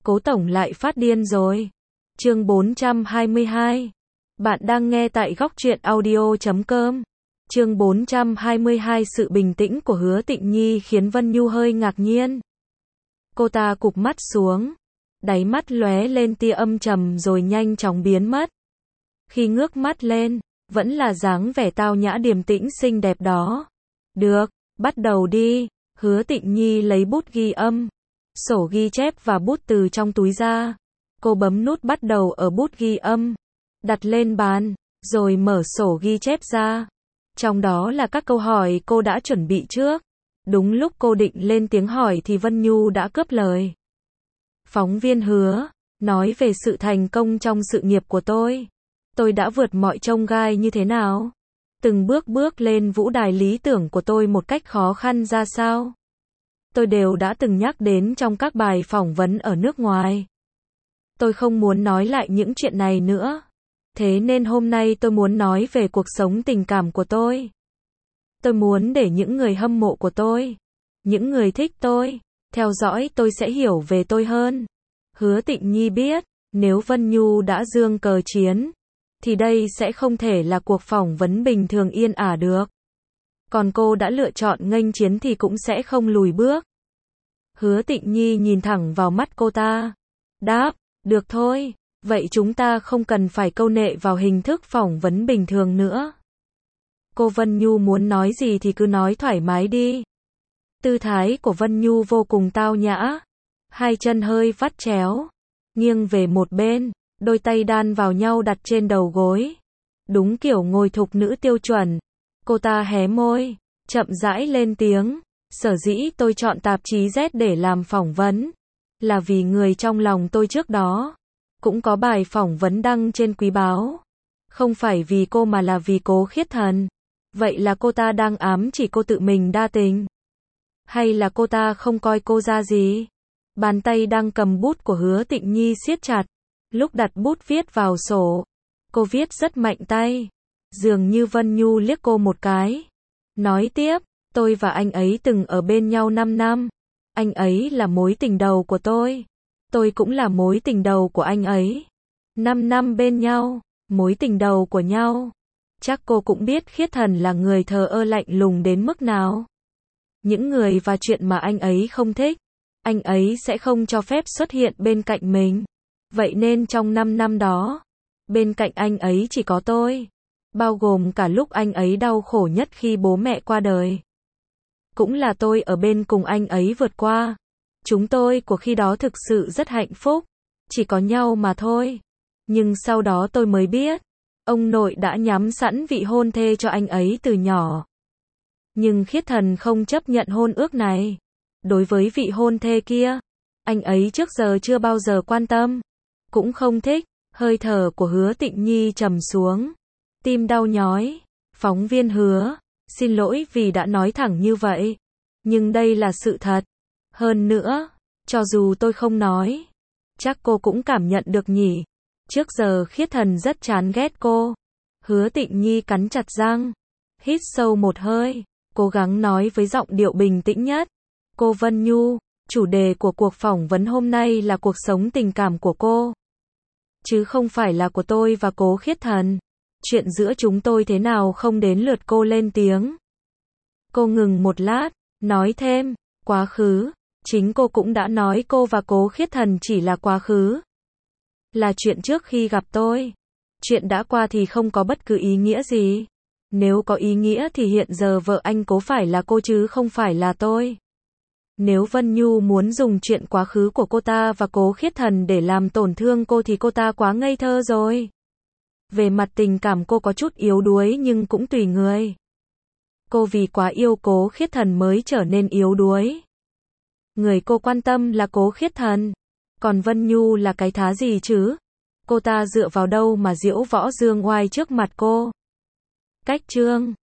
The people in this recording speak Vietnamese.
Cố tổng lại phát điên rồi. Chương 422. Bạn đang nghe tại góc truyện audio.com. Chương 422. Sự bình tĩnh của Hứa Tịnh Nhi khiến Vân Nhu hơi ngạc nhiên. Cô ta cụp mắt xuống, đáy mắt lóe lên tia âm trầm rồi nhanh chóng biến mất. Khi ngước mắt lên, vẫn là dáng vẻ tao nhã điềm tĩnh xinh đẹp đó. Được, bắt đầu đi. Hứa Tịnh Nhi lấy bút ghi âm, sổ ghi chép và bút từ trong túi ra. Cô bấm nút bắt đầu ở bút ghi âm, đặt lên bàn, rồi mở sổ ghi chép ra. Trong đó là các câu hỏi cô đã chuẩn bị trước. Đúng lúc cô định lên tiếng hỏi thì Vân Nhu đã cướp lời. Phóng viên Hứa, nói về sự thành công trong sự nghiệp của tôi. Tôi đã vượt mọi chông gai như thế nào? Từng bước bước lên vũ đài lý tưởng của tôi một cách khó khăn ra sao? Tôi đều đã từng nhắc đến trong các bài phỏng vấn ở nước ngoài. Tôi không muốn nói lại những chuyện này nữa. Thế nên hôm nay tôi muốn nói về cuộc sống tình cảm của tôi. Tôi muốn để những người hâm mộ của tôi, những người thích tôi, theo dõi tôi sẽ hiểu về tôi hơn. Hứa Tịnh Nhi biết, nếu Vân Nhu đã giương cờ chiến, thì đây sẽ không thể là cuộc phỏng vấn bình thường yên ả được. Còn cô đã lựa chọn nghênh chiến thì cũng sẽ không lùi bước. Hứa Tịnh Nhi nhìn thẳng vào mắt cô ta. Đáp, được thôi, vậy chúng ta không cần phải câu nệ vào hình thức phỏng vấn bình thường nữa. Cô Vân Nhu muốn nói gì thì cứ nói thoải mái đi. Tư thái của Vân Nhu vô cùng tao nhã. Hai chân hơi vắt chéo, nghiêng về một bên, đôi tay đan vào nhau đặt trên đầu gối. Đúng kiểu ngồi thục nữ tiêu chuẩn. Cô ta hé môi, chậm rãi lên tiếng. Sở dĩ tôi chọn tạp chí Z để làm phỏng vấn, là vì người trong lòng tôi trước đó cũng có bài phỏng vấn đăng trên quý báo. Không phải vì cô mà là vì Cố Khiết Thần. Vậy là cô ta đang ám chỉ cô tự mình đa tình? Hay là cô ta không coi cô ra gì? Bàn tay đang cầm bút của Hứa Tịnh Nhi siết chặt. Lúc đặt bút viết vào sổ, cô viết rất mạnh tay. Dường như Vân Nhu liếc cô một cái. Nói tiếp, tôi và anh ấy từng ở bên nhau 5 năm. Anh ấy là mối tình đầu của tôi. Tôi cũng là mối tình đầu của anh ấy. 5 năm bên nhau, mối tình đầu của nhau. Chắc cô cũng biết Khiết Thần là người thờ ơ lạnh lùng đến mức nào. Những người và chuyện mà anh ấy không thích, anh ấy sẽ không cho phép xuất hiện bên cạnh mình. Vậy nên trong 5 năm đó, bên cạnh anh ấy chỉ có tôi. Bao gồm cả lúc anh ấy đau khổ nhất khi bố mẹ qua đời. Cũng là tôi ở bên cùng anh ấy vượt qua. Chúng tôi của khi đó thực sự rất hạnh phúc. Chỉ có nhau mà thôi. Nhưng sau đó tôi mới biết, ông nội đã nhắm sẵn vị hôn thê cho anh ấy từ nhỏ. Nhưng Khiết Thần không chấp nhận hôn ước này. Đối với vị hôn thê kia, anh ấy trước giờ chưa bao giờ quan tâm, cũng không thích. Hơi thở của Hứa Tịnh Nhi trầm xuống, tim đau nhói. Phóng viên Hứa, xin lỗi vì đã nói thẳng như vậy, nhưng đây là sự thật. Hơn nữa, cho dù tôi không nói, chắc cô cũng cảm nhận được nhỉ. Trước giờ Khiết Thần rất chán ghét cô. Hứa Tịnh Nhi cắn chặt răng, hít sâu một hơi, cố gắng nói với giọng điệu bình tĩnh nhất. Cô Vân Nhu, chủ đề của cuộc phỏng vấn hôm nay là cuộc sống tình cảm của cô, chứ không phải là của tôi và Cố Khiết Thần. Chuyện giữa chúng tôi thế nào không đến lượt cô lên tiếng. Cô ngừng một lát, nói thêm, quá khứ, chính cô cũng đã nói cô và Cố Khiết Thần chỉ là quá khứ. Là chuyện trước khi gặp tôi. Chuyện đã qua thì không có bất cứ ý nghĩa gì. Nếu có ý nghĩa thì hiện giờ vợ anh Cố phải là cô chứ không phải là tôi. Nếu Vân Nhu muốn dùng chuyện quá khứ của cô ta và Cố Khiết Thần để làm tổn thương cô thì cô ta quá ngây thơ rồi. Về mặt tình cảm cô có chút yếu đuối nhưng cũng tùy người. Cô vì quá yêu Cố Khiết Thần mới trở nên yếu đuối. Người cô quan tâm là Cố Khiết Thần. Còn Vân Nhu là cái thá gì chứ? Cô ta dựa vào đâu mà diễu võ dương oai trước mặt cô? Cách chương